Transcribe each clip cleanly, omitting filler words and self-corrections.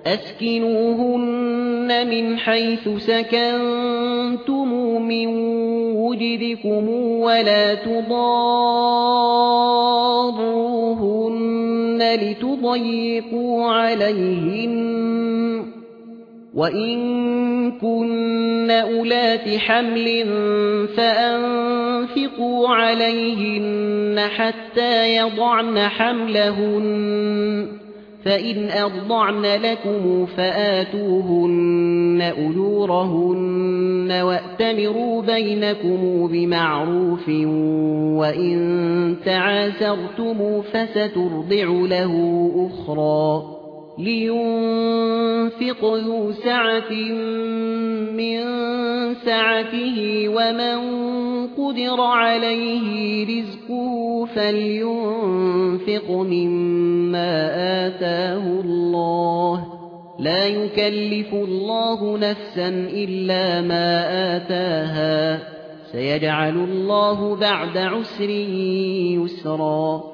أسكنوهن من حيث سكنتم من وجدكم ولا تضاروهن لتضيقوا عليهن وإن كن أولات حمل فأنفقوا عليهن حتى يضعن حملهن فإن أرضعن لكم فآتوهن أجورهن وأتمروا بينكم بمعروف وإن تعاسرتم فسترضع له أخرى لينفق ذو سعة من سعته ومن قدر عليه رزقه فلينفق مما آتاه الله لا يكلف الله نفسا إلا ما آتاها سيجعل الله بعد عسر يسرا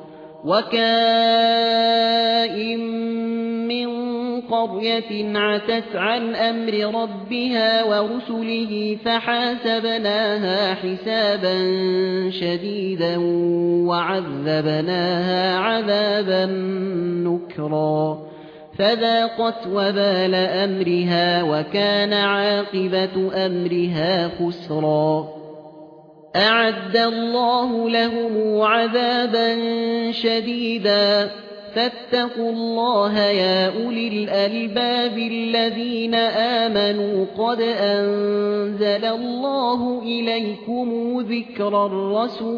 وكائن من قرية عتت عن أمر ربها ورسله فحاسبناها حسابا شديدا وعذبناها عذابا نكرا فذاقت وبال أمرها وكان عاقبة أمرها خسرا أعد الله لهم عذابا شديدا فاتقوا الله يا أولي الألباب الذين آمنوا قد أنزل الله إليكم ذكرا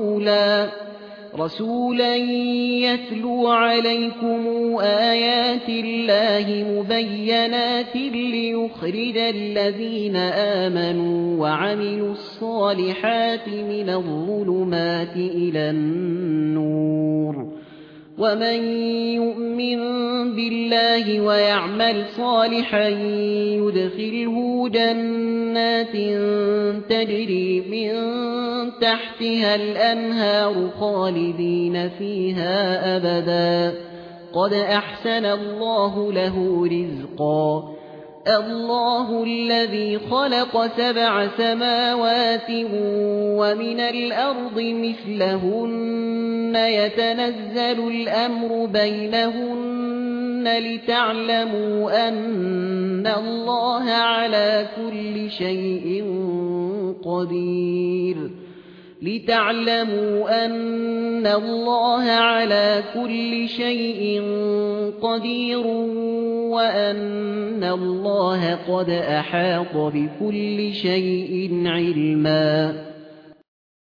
رسولا يتلو عليكم آيات الله مبينات ليخرج الذين آمنوا وعملوا الصالحات من الظلمات إلى النور ومن يؤمن بالله ويعمل صالحا يدخله جنات تجري من تحتها الأنهار خالدين فيها أبدا قد أحسن الله له رزقا الله الذي خلق 7 سماوات ومن الأرض مثلهن يتنزل الأمر بينهن لتعلموا أن الله على كل شيء قدير وأن الله قد أحاط بكل شيء علما